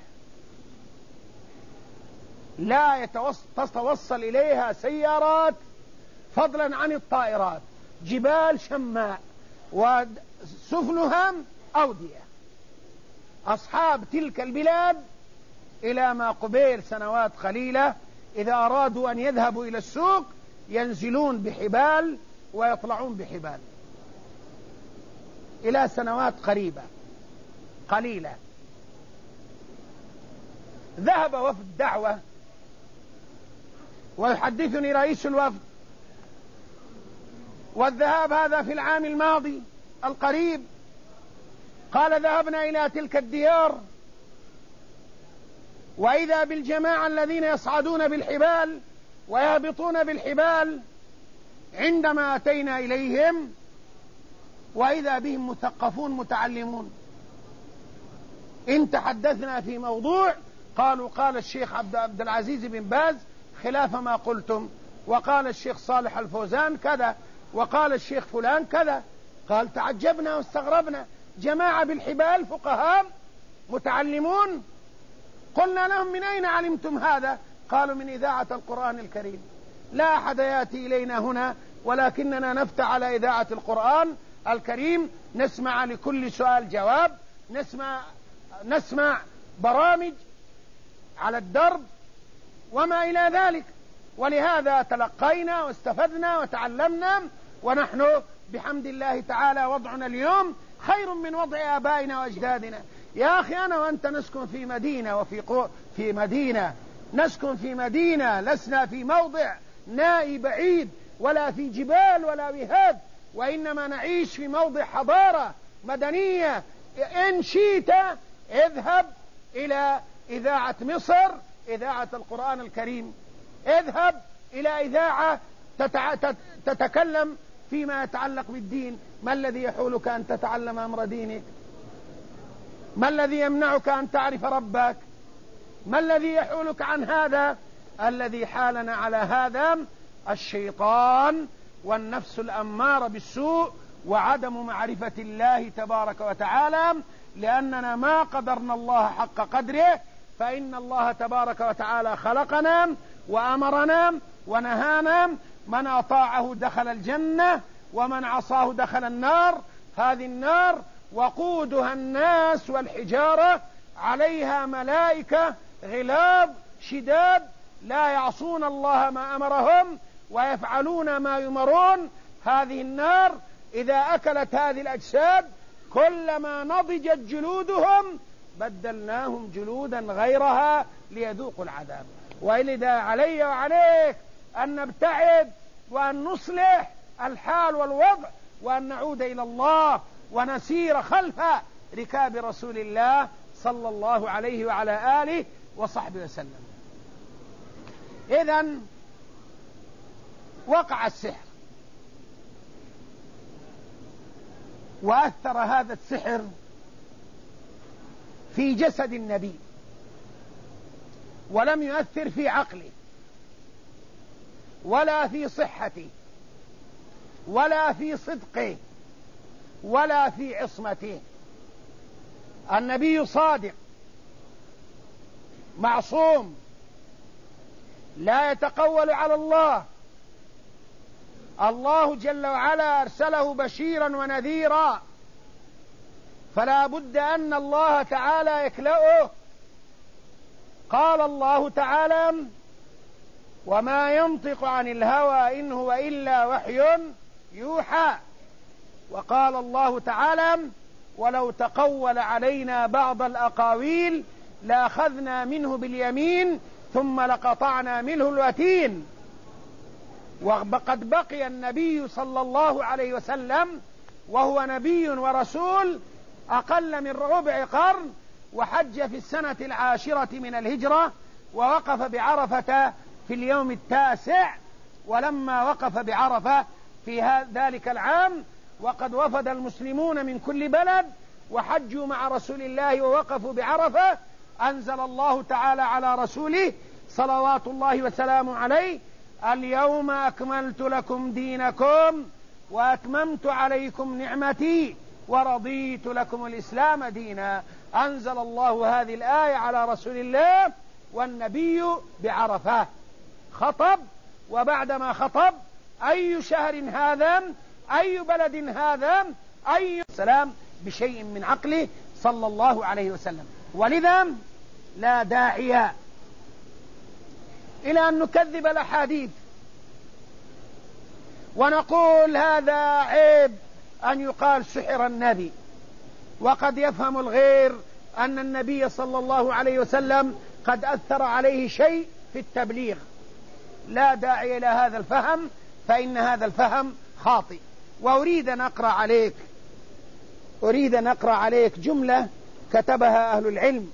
لا تتوصل إليها سيارات فضلا عن الطائرات، جبال شماء وسفنها أودية. أصحاب تلك البلاد إلى ما قبيل سنوات قليلة إذا أرادوا أن يذهبوا إلى السوق ينزلون بحبال ويطلعون بحبال، إلى سنوات قليلة. ذهب وفد دعوة، ويحدثني رئيس الوفد، والذهاب هذا في العام الماضي القريب، قال ذهبنا إلى تلك الديار وإذا بالجماعة الذين يصعدون بالحبال ويهبطون بالحبال، عندما أتينا إليهم وإذا بهم مثقفون متعلمون. إن تحدثنا في موضوع قالوا قال الشيخ عبد العزيز بن باز خلاف ما قلتم، وقال الشيخ صالح الفوزان كذا، وقال الشيخ فلان كذا. قال تعجبنا واستغربنا، جماعة بالحبال فقهاء متعلمون. قلنا لهم من أين علمتم هذا؟ قالوا من إذاعة القرآن الكريم. لا أحد يأتي إلينا هنا ولكننا نفتح على إذاعة القرآن الكريم، نسمع لكل سؤال جواب، نسمع برامج على الدرب وما إلى ذلك. ولهذا تلقينا واستفدنا وتعلمنا، ونحن بحمد الله تعالى وضعنا اليوم خير من وضع آبائنا وأجدادنا. يا أخي أنا وأنت نسكن في مدينة في مدينة، نسكن في مدينة، لسنا في موضع نائي بعيد ولا في جبال ولا وهاد، وإنما نعيش في موضع حضارة مدنية. إن شئت اذهب إلى إذاعة مصر، إذاعة القرآن الكريم، اذهب إلى إذاعة تتكلم فيما يتعلق بالدين. ما الذي يحولك أن تتعلم أمر دينك؟ ما الذي يمنعك أن تعرف ربك؟ ما الذي يحولك عن هذا؟ الذي حالنا على هذا الشيطان والنفس الأمارة بالسوء وعدم معرفة الله تبارك وتعالى، لأننا ما قدرنا الله حق قدره. فإن الله تبارك وتعالى خلقنا وأمرنا ونهانا، من أطاعه دخل الجنة ومن عصاه دخل النار. هذه النار وقودها الناس والحجارة، عليها ملائكة غلاظ شداد لا يعصون الله ما أمرهم ويفعلون ما يمرون. هذه النار إذا أكلت هذه الأجساد كلما نضجت جلودهم بدلناهم جلودا غيرها ليذوقوا العذاب. ولذا علي وعليك أن نبتعد وأن نصلح الحال والوضع، وأن نعود إلى الله ونسير خلف ركاب رسول الله صلى الله عليه وعلى آله وصحبه وسلم. إذن وقع السحر، وأثر هذا السحر في جسد النبي، ولم يؤثر في عقله ولا في صحته ولا في صدقه ولا في عصمته. النبي صادق معصوم لا يتقول على الله. الله جل وعلا أرسله بشيرا ونذيرا، فلا بد أن الله تعالى يكلأه. قال الله تعالى: وما ينطق عن الهوى إن هو إلا وحي يوحى. وقال الله تعالى: ولو تقول علينا بعض الأقاويل لأخذنا منه باليمين ثم لقطعنا منه الوتين. وقد بقي النبي صلى الله عليه وسلم وهو نبي ورسول أقل من ربع قرن، وحج في السنة 10 من الهجرة، ووقف بعرفة في اليوم 9. ولما وقف بعرفة في ذلك العام وقد وفد المسلمون من كل بلد وحجوا مع رسول الله ووقفوا بعرفة، أنزل الله تعالى على رسوله صلوات الله وسلامه عليه: اليوم أكملت لكم دينكم وأتممت عليكم نعمتي ورضيت لكم الإسلام دينا. أنزل الله هذه الآية على رسول الله والنبي بعرفة خطب، وبعدما خطب أي شهر هذا، أي بلد هذا، أي سلام بشيء من عقله صلى الله عليه وسلم. ولذا لا داعي إلى أن نكذب الأحاديث ونقول هذا عيب أن يقال سحر النبي، وقد يفهم الغير أن النبي صلى الله عليه وسلم قد أثر عليه شيء في التبليغ. لا داعي إلى هذا الفهم، فإن هذا الفهم خاطئ. وأريد أن أقرأ عليك جملة كتبها أهل العلم.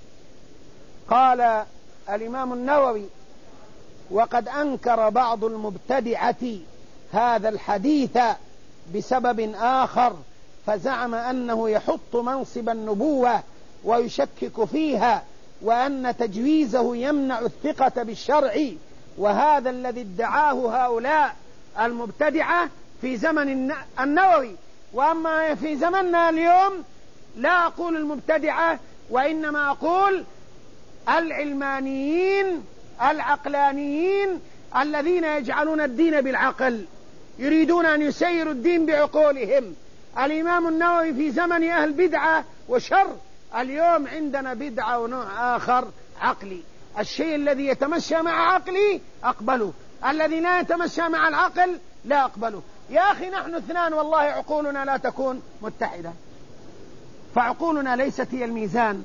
قال الإمام النووي: وقد أنكر بعض المبتدعة هذا الحديث بسبب آخر، فزعم أنه يحط منصب النبوة ويشكك فيها، وأن تجويزه يمنع الثقة بالشرع، وهذا الذي ادعاه هؤلاء المبتدعة في زمن النووي. وأما في زمننا اليوم لا أقول المبتدعة، وإنما أقول العلمانيين العقلانيين الذين يجعلون الدين بالعقل، يريدون أن يسيروا الدين بعقولهم. الإمام النووي في زمن أهل بدعة وشر، اليوم عندنا بدعة ونوع آخر عقلي. الشيء الذي يتمشى مع عقلي أقبله، الذي لا يتمشى مع العقل لا أقبله. يا أخي نحن اثنان والله عقولنا لا تكون متحدة، فعقولنا ليست هي الميزان،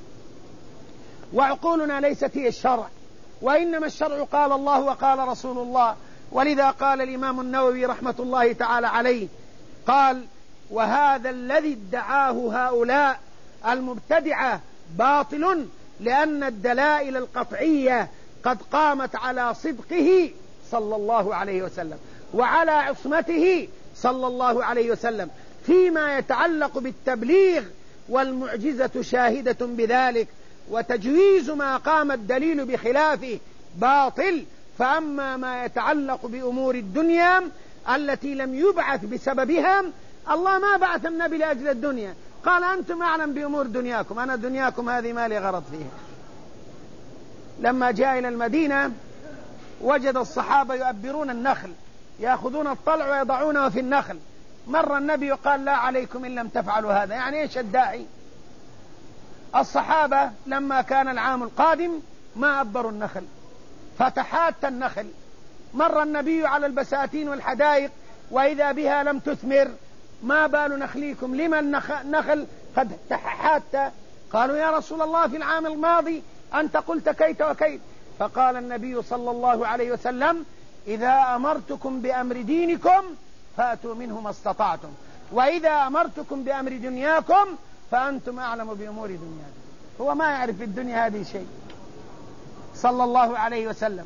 وعقولنا ليست هي الشرع، وإنما الشرع قال الله وقال رسول الله. ولذا قال الإمام النووي رحمة الله تعالى عليه، قال: وهذا الذي ادعاه هؤلاء المبتدعة باطل، لأن الدلائل القطعية قد قامت على صدقه صلى الله عليه وسلم وعلى عصمته صلى الله عليه وسلم فيما يتعلق بالتبليغ، والمعجزة شاهدة بذلك، وتجويز ما قام الدليل بخلافه باطل. فأما ما يتعلق بأمور الدنيا التي لم يبعث بسببها، الله ما بعث النبي لأجل الدنيا، قال: أنتم أعلم بأمور دنياكم، أنا دنياكم هذه ما لي غرض فيها. لما جاء إلى المدينة وجد الصحابة يؤبرون النخل، يأخذون الطلع ويضعونه في النخل. مر النبي وقال: لا عليكم إن لم تفعلوا هذا. يعني إيش الداعي؟ الصحابة لما كان العام القادم ما أبروا النخل، فتحات النخل. مر النبي على البساتين والحدائق وإذا بها لم تثمر. ما بال نخليكم؟ لما النخل قد تحات؟ قالوا: يا رسول الله في العام الماضي أنت قلت كيت وكيت. فقال النبي صلى الله عليه وسلم: إذا أمرتكم بأمر دينكم فأتوا منه ما استطعتم، وإذا أمرتكم بأمر دنياكم فأنتم أعلم بأمور دنياكم. هو ما يعرف في الدنيا هذه شيء صلى الله عليه وسلم.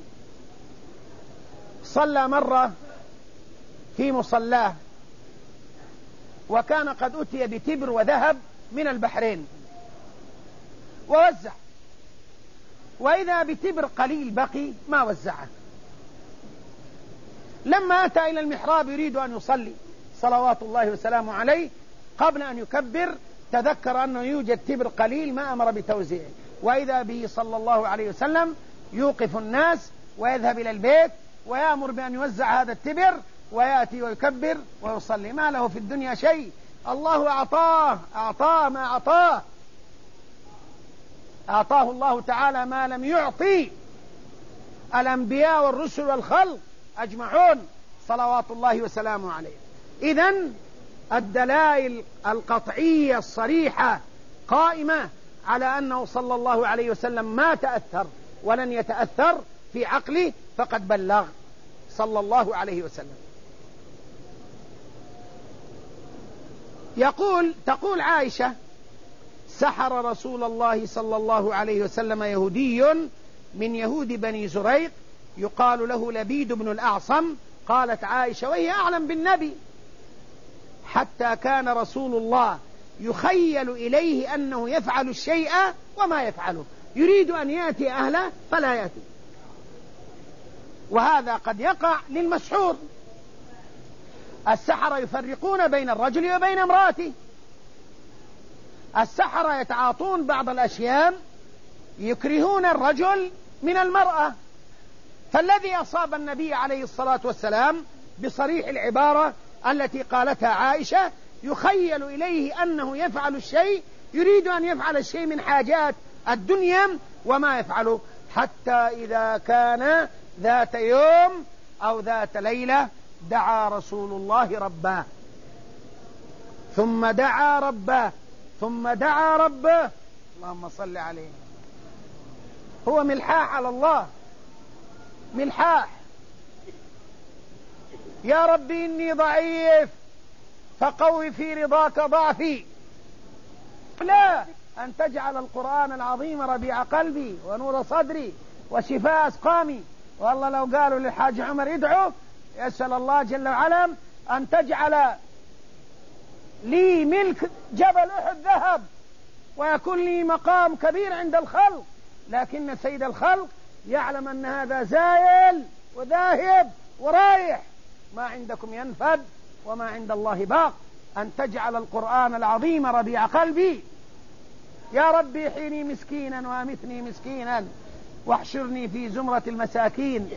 صلى مرة في مصلاه، وكان قد أتي بتبر وذهب من البحرين ووزع، وإذا بتبر قليل بقي ما وزعه. لما أتى إلى المحراب يريد أن يصلي صلوات الله وسلامه عليه، قبل أن يكبر تذكر أنه يوجد تبر قليل ما أمر بتوزيعه، وإذا به صلى الله عليه وسلم يوقف الناس ويذهب إلى البيت ويأمر بأن يوزع هذا التبر، ويأتي ويكبر ويصلي. ما له في الدنيا شيء، الله أعطاه ما أعطاه الله تعالى ما لم يعطي الأنبياء والرسل والخلق أجمعون صلوات الله وسلامه عليه. إذن الدلائل القطعية الصريحة قائمة على أنه صلى الله عليه وسلم ما تأثر ولن يتأثر في عقله، فقد بلغ صلى الله عليه وسلم. تقول عائشة: سحر رسول الله صلى الله عليه وسلم يهودي من يهود بني زريق يقال له لبيد بن الأعصم. قالت عائشة وهي أعلم بالنبي: حتى كان رسول الله يخيل إليه أنه يفعل الشيء وما يفعله، يريد أن يأتي أهله فلا يأتي. وهذا قد يقع للمسحور. السحرة يفرقون بين الرجل وبين امرأته. السحرة يتعاطون بعض الأشياء يكرهون الرجل من المرأة. فالذي أصاب النبي عليه الصلاة والسلام بصريح العبارة التي قالتها عائشة يخيل إليه أنه يفعل الشيء، يريد أن يفعل الشيء من حاجات الدنيا وما يفعله، حتى إذا كان ذات يوم أو ذات ليلة دعا رسول الله ربه، ثم دعا ربه، ثم دعا ربه، اللهم صل عليه. هو ملحاح على الله، ملحاح. يا ربي إني ضعيف فقوي في رضاك ضعفي. لا، أن تجعل القرآن العظيم ربيع قلبي ونور صدري وشفاء أسقامي. والله لو قالوا للحاج عمر ادعو، يسأل الله جل وعلا أن تجعل لي ملك جبل أحد ذهب ويكون لي مقام كبير عند الخلق، لكن سيد الخلق يعلم أن هذا زائل وذاهب ورايح، ما عندكم ينفد وما عند الله باق. أن تجعل القرآن العظيم ربيع قلبي. يا ربي حيني مسكينا وامتني مسكينا واحشرني في زمرة المساكين.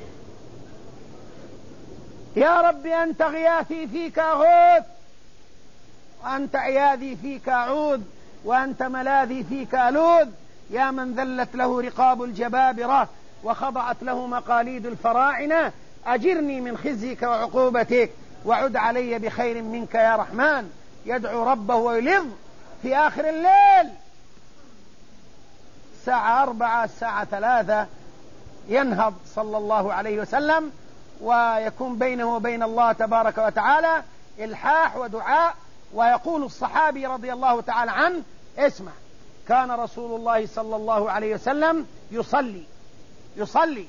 يا ربي أنت غياثي فيك أغوث، وأنت عياذي فيك أعوذ، وأنت ملاذي فيك ألوذ. يا من ذلت له رقاب الجبابرة وخضعت له مقاليد الفراعنة، أجرني من خزيك وعقوبتك وعد علي بخير منك يا رحمن. يدعو ربه ويلظ في آخر الليل، الساعة 4 الساعة 3 ينهض صلى الله عليه وسلم، ويكون بينه وبين الله تبارك وتعالى إلحاح ودعاء. ويقول الصحابي رضي الله تعالى عنه: اسمع، كان رسول الله صلى الله عليه وسلم يصلي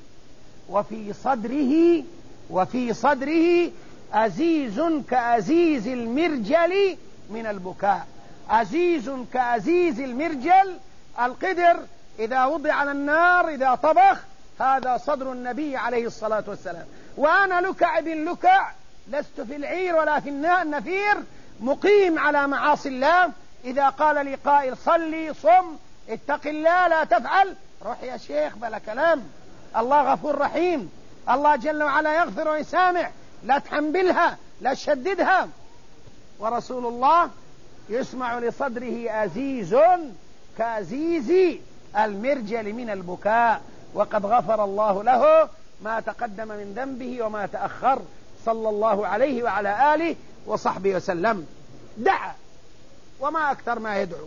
وفي صدره أزيز كأزيز المرجل من البكاء. أزيز كأزيز المرجل، القدر إذا وضع على النار إذا طبخ، هذا صدر النبي عليه الصلاة والسلام. وأنا لكع بن لكع، لست في العير ولا في النفير، مقيم على معاصي الله. إذا قال لي قائل صلي صم اتق الله لا تفعل، روح يا شيخ بلا كلام، الله غفور رحيم، الله جل وعلا يغفر ويسامح، لا تحنبلها لا تشددها. ورسول الله يسمع لصدره أزيز كأزيز المرجل من البكاء، وقد غفر الله له ما تقدم من ذنبه وما تأخر صلى الله عليه وعلى آله وصحبه وسلم. دعا، وما أكثر ما يدعو.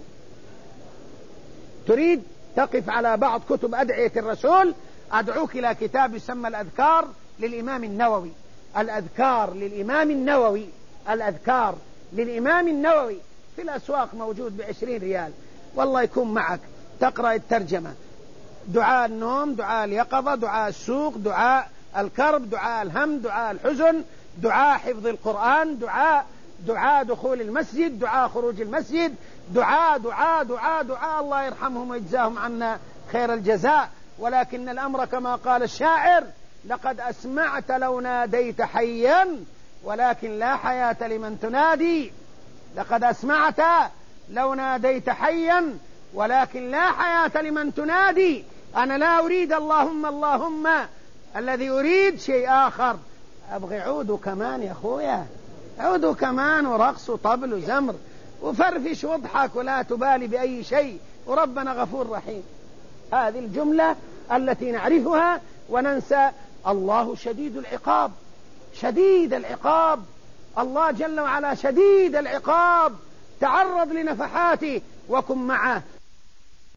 تريد تقف على بعض كتب أدعية الرسول، أدعوك إلى كتاب يسمى الأذكار للإمام النووي. الأذكار للإمام النووي، الأذكار للإمام النووي، في الأسواق موجود ب20 ريال، والله يكون معك تقرأ الترجمة. دعاء النوم، دعاء اليقظة، دعاء السوق، دعاء الكرب، دعاء الهم، دعاء الحزن، دعاء حفظ القرآن، دعاء دخول المسجد، دعاء خروج المسجد، دعاء دعاء دعاء دعاء، الله يرحمهم ويجزاهم عنا خير الجزاء. ولكن الأمر كما قال الشاعر: لقد أسمعت لو ناديت حيا ولكن لا حياة لمن تنادي. لقد أسمعت لو ناديت حيا ولكن لا حياة لمن تنادي. أنا لا أريد اللهم الذي أريد شيء آخر. أبغي عود وكمان يا أخويا، عود وكمان ورقص وطبل وزمر وفرفش واضحك ولا تبالي بأي شيء، وربنا غفور رحيم. هذه الجملة التي نعرفها وننسى. الله شديد العقاب، شديد العقاب، الله جل وعلا شديد العقاب. تعرض لنفحاته وكن معه